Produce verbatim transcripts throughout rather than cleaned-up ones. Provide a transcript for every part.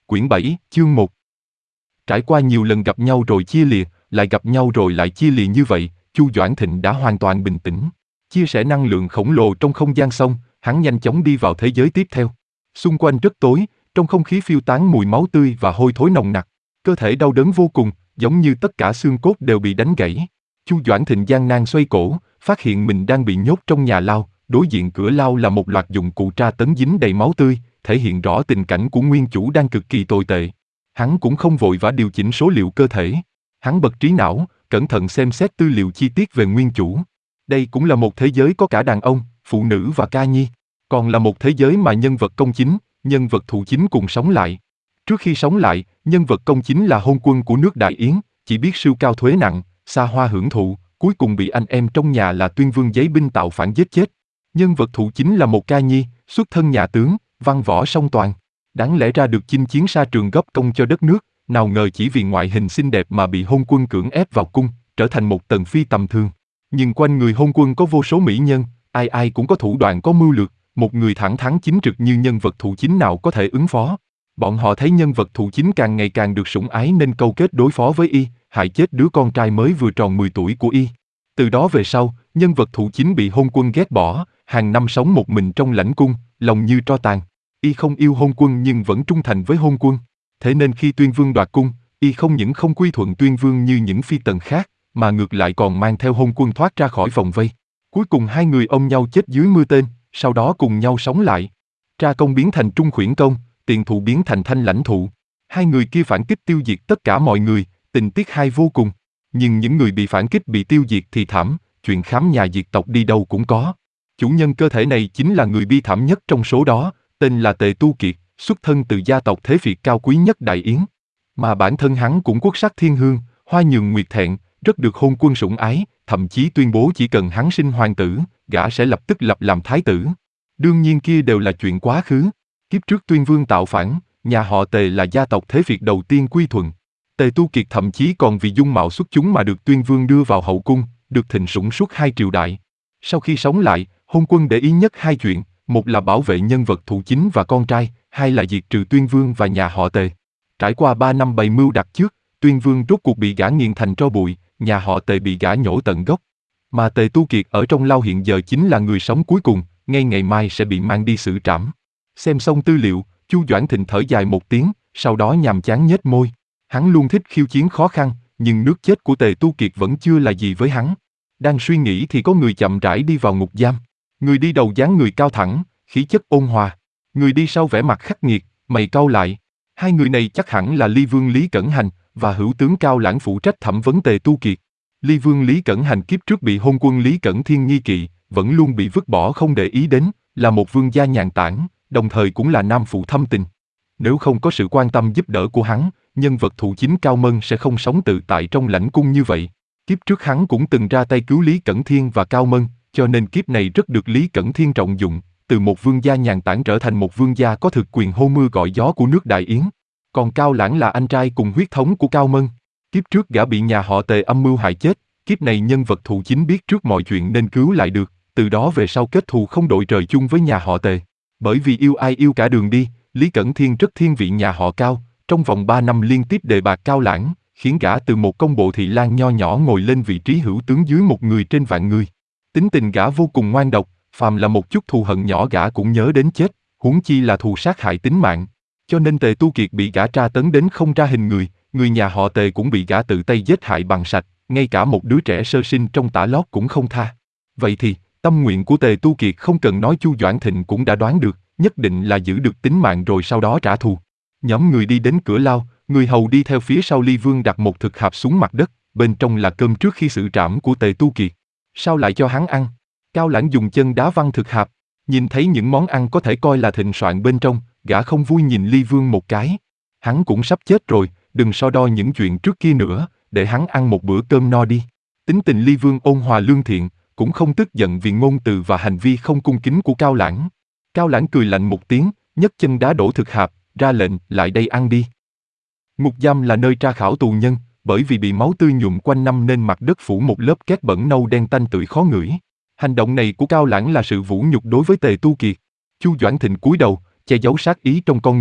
Quyển bảy, chương một. Trải qua nhiều lần gặp nhau rồi chia lìa, lại gặp nhau rồi lại chia lìa như vậy, Chu Doãn Thịnh đã hoàn toàn bình tĩnh. Chia sẻ năng lượng khổng lồ trong không gian xong, hắn nhanh chóng đi vào thế giới tiếp theo. Xung quanh rất tối, trong không khí phiêu tán mùi máu tươi và hôi thối nồng nặc. Cơ thể đau đớn vô cùng, giống như tất cả xương cốt đều bị đánh gãy. Chu Doãn Thịnh gian nan xoay cổ, phát hiện mình đang bị nhốt trong nhà lao, đối diện cửa lao là một loạt dụng cụ tra tấn dính đầy máu tươi, thể hiện rõ tình cảnh của nguyên chủ đang cực kỳ tồi tệ. Hắn cũng không vội vã điều chỉnh số liệu cơ thể. Hắn bật trí não, cẩn thận xem xét tư liệu chi tiết về nguyên chủ. Đây cũng là một thế giới có cả đàn ông, phụ nữ và ca nhi. Còn là một thế giới mà nhân vật công chính, nhân vật phụ chính cùng sống lại. Trước khi sống lại, nhân vật công chính là hôn quân của nước Đại Yến, chỉ biết sưu cao thuế nặng, xa hoa hưởng thụ, cuối cùng bị anh em trong nhà là Tuyên Vương giấy binh tạo phản giết chết. Nhân vật phụ chính là một ca nhi, xuất thân nhà tướng, văn võ song toàn. Đáng lẽ ra được chinh chiến xa trường góp công cho đất nước, nào ngờ chỉ vì ngoại hình xinh đẹp mà bị hôn quân cưỡng ép vào cung, trở thành một tần phi tầm thường. Nhưng quanh người hôn quân có vô số mỹ nhân, ai ai cũng có thủ đoạn có mưu lược, một người thẳng thắn chính trực như nhân vật thủ chính nào có thể ứng phó. Bọn họ thấy nhân vật thủ chính càng ngày càng được sủng ái nên câu kết đối phó với y, hại chết đứa con trai mới vừa tròn mười tuổi của y. Từ đó về sau, nhân vật thủ chính bị hôn quân ghét bỏ, hàng năm sống một mình trong lãnh cung, lòng như tro tàn. Y không yêu hôn quân nhưng vẫn trung thành với hôn quân. Thế nên khi Tuyên Vương đoạt cung, y không những không quy thuận Tuyên Vương như những phi tần khác, mà ngược lại còn mang theo hôn quân thoát ra khỏi vòng vây. Cuối cùng hai người ôm nhau chết dưới mưa tên, sau đó cùng nhau sống lại. Tra công biến thành trung khuyển công, tiền thụ biến thành thanh lãnh thụ. Hai người kia phản kích tiêu diệt tất cả mọi người, tình tiết hay vô cùng. Nhưng những người bị phản kích bị tiêu diệt thì thảm, chuyện khám nhà diệt tộc đi đâu cũng có. Chủ nhân cơ thể này chính là người bi thảm nhất trong số đó, tên là Tề Tu Kiệt, xuất thân từ gia tộc thế Việt cao quý nhất Đại Yến. Mà bản thân hắn cũng quốc sắc thiên hương, hoa nhường nguyệt thẹn, rất được hôn quân sủng ái, thậm chí tuyên bố chỉ cần hắn sinh hoàng tử, gã sẽ lập tức lập làm thái tử. Đương nhiên kia đều là chuyện quá khứ. Kiếp trước Tuyên Vương tạo phản, nhà họ Tề là gia tộc thế Việt đầu tiên quy thuận. Tề Tu Kiệt thậm chí còn vì dung mạo xuất chúng mà được Tuyên Vương đưa vào hậu cung, được thịnh sủng suốt hai triều đại. Sau khi sống lại, hôn quân để ý nhất hai chuyện, một là bảo vệ nhân vật thủ chính và con trai, hai là diệt trừ Tuyên Vương và nhà họ Tề. Trải qua ba năm bày mưu đặt trước, Tuyên Vương rốt cuộc bị gã nghiền thành tro bụi, nhà họ Tề bị gã nhổ tận gốc. Mà Tề Tu Kiệt ở trong lao hiện giờ chính là người sống cuối cùng, ngay ngày mai sẽ bị mang đi xử trảm. Xem xong tư liệu, Chu Doãn Thịnh thở dài một tiếng, sau đó nhàm chán nhếch môi. Hắn luôn thích khiêu chiến khó khăn, nhưng nước chết của Tề Tu Kiệt vẫn chưa là gì với hắn. Đang suy nghĩ thì có người chậm rãi đi vào ngục giam. Người đi đầu dáng người cao thẳng, khí chất ôn hòa. Người đi sau vẻ mặt khắc nghiệt, mày cau lại. Hai người này chắc hẳn là Ly Vương Lý Cẩn Hành và hữu tướng Cao Lãng phụ trách thẩm vấn Tề Tu Kiệt. Ly Vương Lý Cẩn Hành kiếp trước bị hôn quân Lý Cẩn Thiên nghi kỵ, vẫn luôn bị vứt bỏ không để ý đến, là một vương gia nhàn tản, đồng thời cũng là nam phụ thâm tình. Nếu không có sự quan tâm giúp đỡ của hắn, nhân vật thủ chính Cao Mân sẽ không sống tự tại trong lãnh cung như vậy. Kiếp trước hắn cũng từng ra tay cứu Lý Cẩn Thiên và Cao Mân, cho nên kiếp này rất được Lý Cẩn Thiên trọng dụng, từ một vương gia nhàn tản trở thành một vương gia có thực quyền hô mưa gọi gió của nước Đại Yến. Còn Cao Lãng là anh trai cùng huyết thống của Cao Mân. Kiếp trước gã bị nhà họ Tề âm mưu hại chết, kiếp này nhân vật thủ chính biết trước mọi chuyện nên cứu lại được, từ đó về sau kết thù không đội trời chung với nhà họ Tề. Bởi vì yêu ai yêu cả đường đi, Lý Cẩn Thiên rất thiên vị nhà họ Cao, trong vòng ba năm liên tiếp đề bạt Cao Lãng, khiến gã từ một công bộ thị lang nho nhỏ ngồi lên vị trí hữu tướng dưới một người trên vạn người. Tính tình gã vô cùng ngoan độc, phàm là một chút thù hận nhỏ gã cũng nhớ đến chết, huống chi là thù sát hại tính mạng. Cho nên Tề Tu Kiệt bị gã tra tấn đến không ra hình người, người nhà họ Tề cũng bị gã tự tay giết hại bằng sạch, ngay cả một đứa trẻ sơ sinh trong tả lót cũng không tha. Vậy thì, tâm nguyện của Tề Tu Kiệt không cần nói Chu Doãn Thịnh cũng đã đoán được, nhất định là giữ được tính mạng rồi sau đó trả thù. Nhóm người đi đến cửa lao, người hầu đi theo phía sau Ly Vương đặt một thực hạp xuống mặt đất, bên trong là cơm trước khi xử trảm của Tề Tu Kiệt. Sao lại cho hắn ăn? Cao Lãng dùng chân đá văng thực hạp, nhìn thấy những món ăn có thể coi là thịnh soạn bên trong, gã không vui nhìn Ly Vương một cái. Hắn cũng sắp chết rồi, đừng so đo những chuyện trước kia nữa, để hắn ăn một bữa cơm no đi. Tính tình Ly Vương ôn hòa lương thiện, cũng không tức giận vì ngôn từ và hành vi không cung kính của Cao Lãng. Cao Lãng cười lạnh một tiếng, nhấc chân đá đổ thực hạp, ra lệnh, lại đây ăn đi. Ngục giam là nơi tra khảo tù nhân, bởi vì bị máu tươi nhuộm quanh năm nên mặt đất phủ một lớp két bẩn nâu đen tanh tưởi khó ngửi. Hành động này của Cao Lãng là sự vũ nhục đối với Tề Tu Kiệt. Chu Doãn Thịnh cúi đầu, che giấu sát ý trong con người,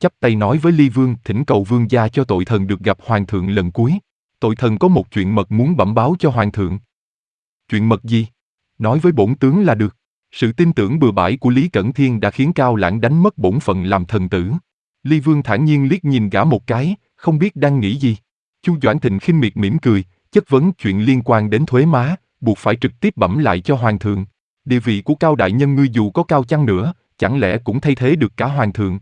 chắp tay nói với Ly Vương, thỉnh cầu vương gia cho tội thần được gặp hoàng thượng lần cuối. Tội thần có một chuyện mật muốn bẩm báo cho hoàng thượng. Chuyện mật gì? Nói với bổn tướng là được. Sự tin tưởng bừa bãi của Lý Cẩn Thiên đã khiến Cao Lãng đánh mất bổn phận làm thần tử. Ly Vương thản nhiên liếc nhìn gã một cái, không biết đang nghĩ gì. Chu Doãn Thịnh khinh miệt mỉm cười, chất vấn chuyện liên quan đến thuế má, buộc phải trực tiếp bẩm lại cho hoàng thượng. Địa vị của Cao đại nhân ngươi dù có cao chăng nữa, chẳng lẽ cũng thay thế được cả hoàng thượng?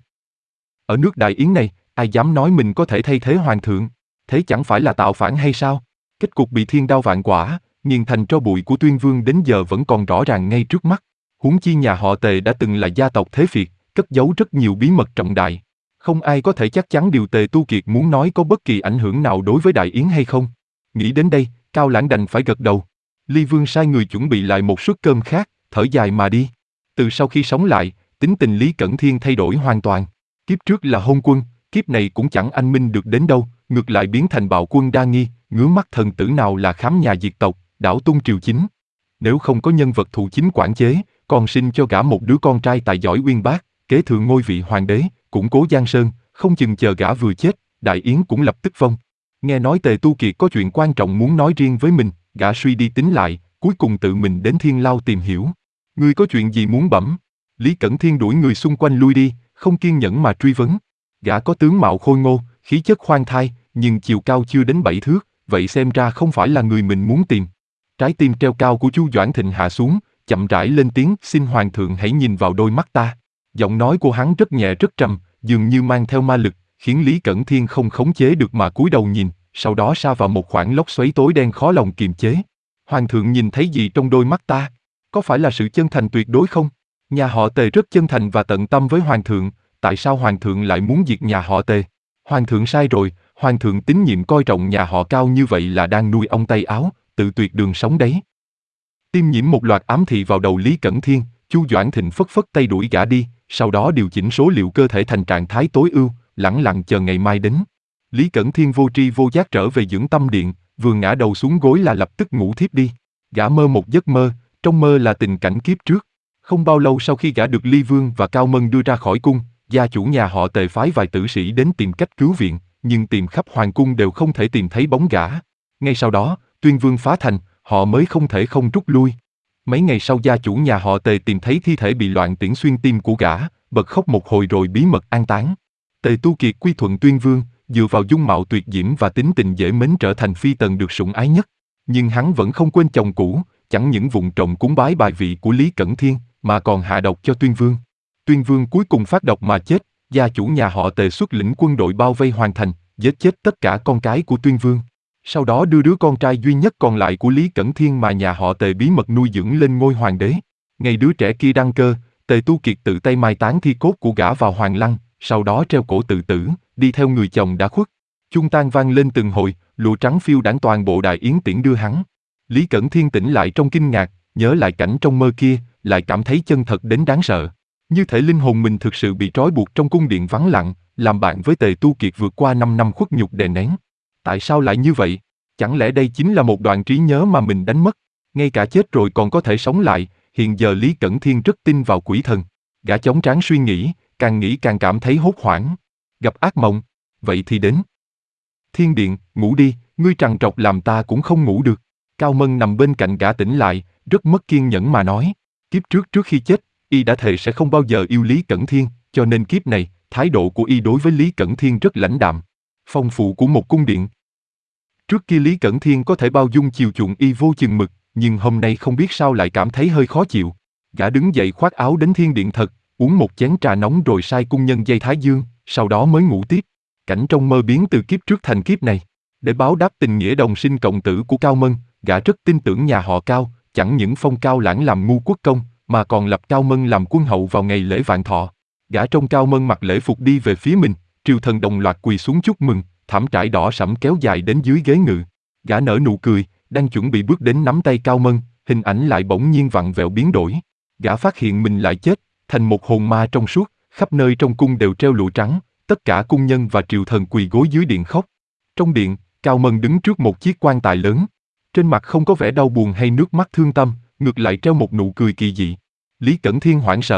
Ở nước Đại Yến này, ai dám nói mình có thể thay thế hoàng thượng? Thế chẳng phải là tạo phản hay sao? Kết cục bị thiên đao vạn quả, nghiền thành tro bụi của Tuyên Vương đến giờ vẫn còn rõ ràng ngay trước mắt. Huống chi nhà họ Tề đã từng là gia tộc thế phiệt, cất giấu rất nhiều bí mật trọng đại. Không ai có thể chắc chắn điều Tề Tu Kiệt muốn nói có bất kỳ ảnh hưởng nào đối với Đại Yến hay không. Nghĩ đến đây, Cao Lãng đành phải gật đầu. Ly Vương sai người chuẩn bị lại một suất cơm khác, thở dài mà đi. Từ sau khi sống lại, tính tình Lý Cẩn Thiên thay đổi hoàn toàn. Kiếp trước là hôn quân, kiếp này cũng chẳng anh minh được đến đâu, ngược lại biến thành bạo quân đa nghi, ngứa mắt thần tử nào là khám nhà diệt tộc, đảo tung triều chính. Nếu không có nhân vật thụ chính quản chế, còn sinh cho gã một đứa con trai tài giỏi uyên bác, kế thừa ngôi vị hoàng đế, củng cố Giang Sơn, không chừng chờ gã vừa chết, Đại Yến cũng lập tức vong. Nghe nói Tề Tu Kiệt có chuyện quan trọng muốn nói riêng với mình, gã suy đi tính lại, cuối cùng tự mình đến Thiên Lao tìm hiểu. Ngươi có chuyện gì muốn bẩm? Lý Cẩn Thiên đuổi người xung quanh lui đi, không kiên nhẫn mà truy vấn. Gã có tướng mạo khôi ngô, khí chất khoan thai, nhưng chiều cao chưa đến bảy thước, vậy xem ra không phải là người mình muốn tìm. Trái tim treo cao của Chu Doãn Thịnh hạ xuống, chậm rãi lên tiếng, xin hoàng thượng hãy nhìn vào đôi mắt ta. Giọng nói của hắn rất nhẹ rất trầm, dường như mang theo ma lực, khiến Lý Cẩn Thiên không khống chế được mà cúi đầu nhìn, sau đó sa vào một khoảng lốc xoáy tối đen khó lòng kiềm chế. Hoàng thượng nhìn thấy gì trong đôi mắt ta? Có phải là sự chân thành tuyệt đối không? Nhà họ Tề rất chân thành và tận tâm với hoàng thượng, tại sao hoàng thượng lại muốn diệt nhà họ Tề? Hoàng thượng sai rồi, hoàng thượng tín nhiệm coi trọng nhà họ Cao như vậy là đang nuôi ông tay áo, tự tuyệt đường sống đấy. Tiêm nhiễm một loạt ám thị vào đầu Lý Cẩn Thiên, Chu Doãn Thịnh phất phất tay đuổi gã đi, sau đó điều chỉnh số liệu cơ thể thành trạng thái tối ưu, lẳng lặng chờ ngày mai đến. Lý Cẩn Thiên vô tri vô giác trở về dưỡng tâm điện, vừa ngã đầu xuống gối là lập tức ngủ thiếp đi. Gã mơ một giấc mơ, trong mơ là tình cảnh kiếp trước. Không bao lâu sau khi gã được Ly Vương và Cao Mân đưa ra khỏi cung, gia chủ nhà họ Tề phái vài tử sĩ đến tìm cách cứu viện, nhưng tìm khắp hoàng cung đều không thể tìm thấy bóng gã. Ngay sau đó, Tuyên Vương phá thành, họ mới không thể không rút lui. Mấy ngày sau gia chủ nhà họ Tề tìm thấy thi thể bị loạn tiễn xuyên tim của gã, bật khóc một hồi rồi bí mật an táng. Tề Tu Kiệt quy thuận Tuyên Vương, dựa vào dung mạo tuyệt diễm và tính tình dễ mến trở thành phi tần được sủng ái nhất. Nhưng hắn vẫn không quên chồng cũ, chẳng những vụng trộm cúng bái bài vị của Lý Cẩn Thiên, mà còn hạ độc cho Tuyên Vương. Tuyên Vương cuối cùng phát độc mà chết, gia chủ nhà họ Tề xuất lĩnh quân đội bao vây hoàn thành, giết chết tất cả con cái của Tuyên Vương. Sau đó đưa đứa con trai duy nhất còn lại của Lý Cẩn Thiên mà nhà họ Tề bí mật nuôi dưỡng lên ngôi hoàng đế. Ngày đứa trẻ kia đăng cơ, Tề Tu Kiệt tự tay mai táng thi cốt của gã vào hoàng lăng, sau đó treo cổ tự tử, đi theo người chồng đã khuất. Chuông tang vang lên từng hồi, lụa trắng phiêu đãng toàn bộ Đại Yến tiễn đưa hắn. Lý Cẩn Thiên tỉnh lại trong kinh ngạc, nhớ lại cảnh trong mơ kia, lại cảm thấy chân thật đến đáng sợ. Như thể linh hồn mình thực sự bị trói buộc trong cung điện vắng lặng, làm bạn với Tề Tu Kiệt vượt qua năm năm khuất nhục đè nén. Tại sao lại như vậy? Chẳng lẽ đây chính là một đoạn trí nhớ mà mình đánh mất? Ngay cả chết rồi còn có thể sống lại, hiện giờ Lý Cẩn Thiên rất tin vào quỷ thần. Gã chống trán suy nghĩ, càng nghĩ càng cảm thấy hốt hoảng. Gặp ác mộng? Vậy thì đến. Thiên điện, ngủ đi, ngươi trằn trọc làm ta cũng không ngủ được. Cao Mân nằm bên cạnh gã tỉnh lại, rất mất kiên nhẫn mà nói. Kiếp trước trước khi chết, y đã thề sẽ không bao giờ yêu Lý Cẩn Thiên, cho nên kiếp này, thái độ của y đối với Lý Cẩn Thiên rất lãnh đạm. Phong phụ của một cung điện. Trước kia Lý Cẩn Thiên có thể bao dung chiều chuộng y vô chừng mực, nhưng hôm nay không biết sao lại cảm thấy hơi khó chịu. Gã đứng dậy khoác áo đến thiên điện thật, uống một chén trà nóng rồi sai cung nhân dây thái dương, sau đó mới ngủ tiếp. Cảnh trong mơ biến từ kiếp trước thành kiếp này. Để báo đáp tình nghĩa đồng sinh cộng tử của Cao Mân, gã rất tin tưởng nhà họ Cao, chẳng những phong Cao Lãng làm ngu quốc công, mà còn lập Cao Mân làm quân hậu vào ngày lễ vạn thọ. Gã trông Cao Mân mặc lễ phục đi về phía mình, triều thần đồng loạt quỳ xuống chúc mừng, thảm trải đỏ sẫm kéo dài đến dưới ghế ngự. Gã nở nụ cười, đang chuẩn bị bước đến nắm tay Cao Mân, hình ảnh lại bỗng nhiên vặn vẹo biến đổi. Gã phát hiện mình lại chết, thành một hồn ma trong suốt, khắp nơi trong cung đều treo lụa trắng, tất cả cung nhân và triều thần quỳ gối dưới điện khóc. Trong điện, Cao Mân đứng trước một chiếc quan tài lớn. Trên mặt không có vẻ đau buồn hay nước mắt thương tâm, ngược lại treo một nụ cười kỳ dị. Lý Cẩn Thiên hoảng sợ,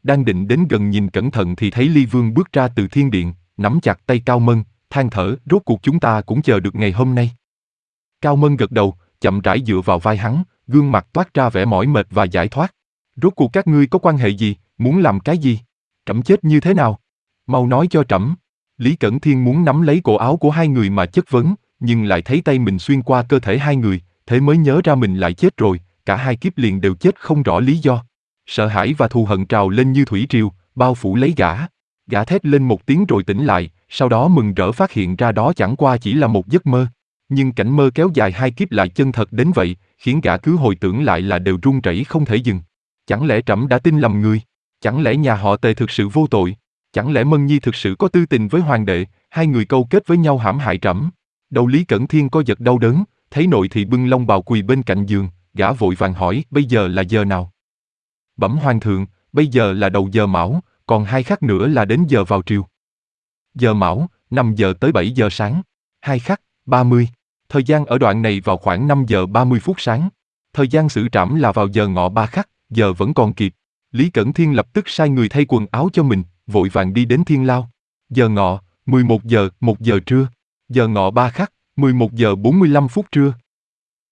đang định đến gần nhìn cẩn thận thì thấy Ly Vương bước ra từ thiên điện, nắm chặt tay Cao Mân, than thở, rốt cuộc chúng ta cũng chờ được ngày hôm nay. Cao Mân gật đầu, chậm rãi dựa vào vai hắn, gương mặt toát ra vẻ mỏi mệt và giải thoát. Rốt cuộc các ngươi có quan hệ gì, muốn làm cái gì? Trẫm chết như thế nào? Mau nói cho trẫm. Lý Cẩn Thiên muốn nắm lấy cổ áo của hai người mà chất vấn, nhưng lại thấy tay mình xuyên qua cơ thể hai người, thế mới nhớ ra mình lại chết rồi, cả hai kiếp liền đều chết không rõ lý do. Sợ hãi và thù hận trào lên như thủy triều, bao phủ lấy gã. Gã thét lên một tiếng rồi tỉnh lại, sau đó mừng rỡ phát hiện ra đó chẳng qua chỉ là một giấc mơ. Nhưng cảnh mơ kéo dài hai kiếp lại chân thật đến vậy, khiến gã cứ hồi tưởng lại là đều run rẩy không thể dừng. Chẳng lẽ trẫm đã tin lầm người? Chẳng lẽ nhà họ Tề thực sự vô tội? Chẳng lẽ Mân Nhi thực sự có tư tình với hoàng đệ, hai người câu kết với nhau hãm hại trẫm? Đầu Lý Cẩn Thiên co giật đau đớn, thấy nội thị bưng long bào quỳ bên cạnh giường, gã vội vàng hỏi, bây giờ là giờ nào? Bẩm hoàng thượng, bây giờ là đầu giờ mão, còn hai khắc nữa là đến giờ vào triều. Giờ mão, năm giờ tới bảy giờ sáng. Hai khắc, ba mươi. Thời gian ở đoạn này vào khoảng năm giờ ba mươi phút sáng. Thời gian xử trảm là vào giờ ngọ ba khắc, giờ vẫn còn kịp. Lý Cẩn Thiên lập tức sai người thay quần áo cho mình, vội vàng đi đến thiên lao. Giờ ngọ, mười một giờ, một giờ trưa. Giờ ngọ ba khắc, mười một giờ bốn mươi lăm phút trưa.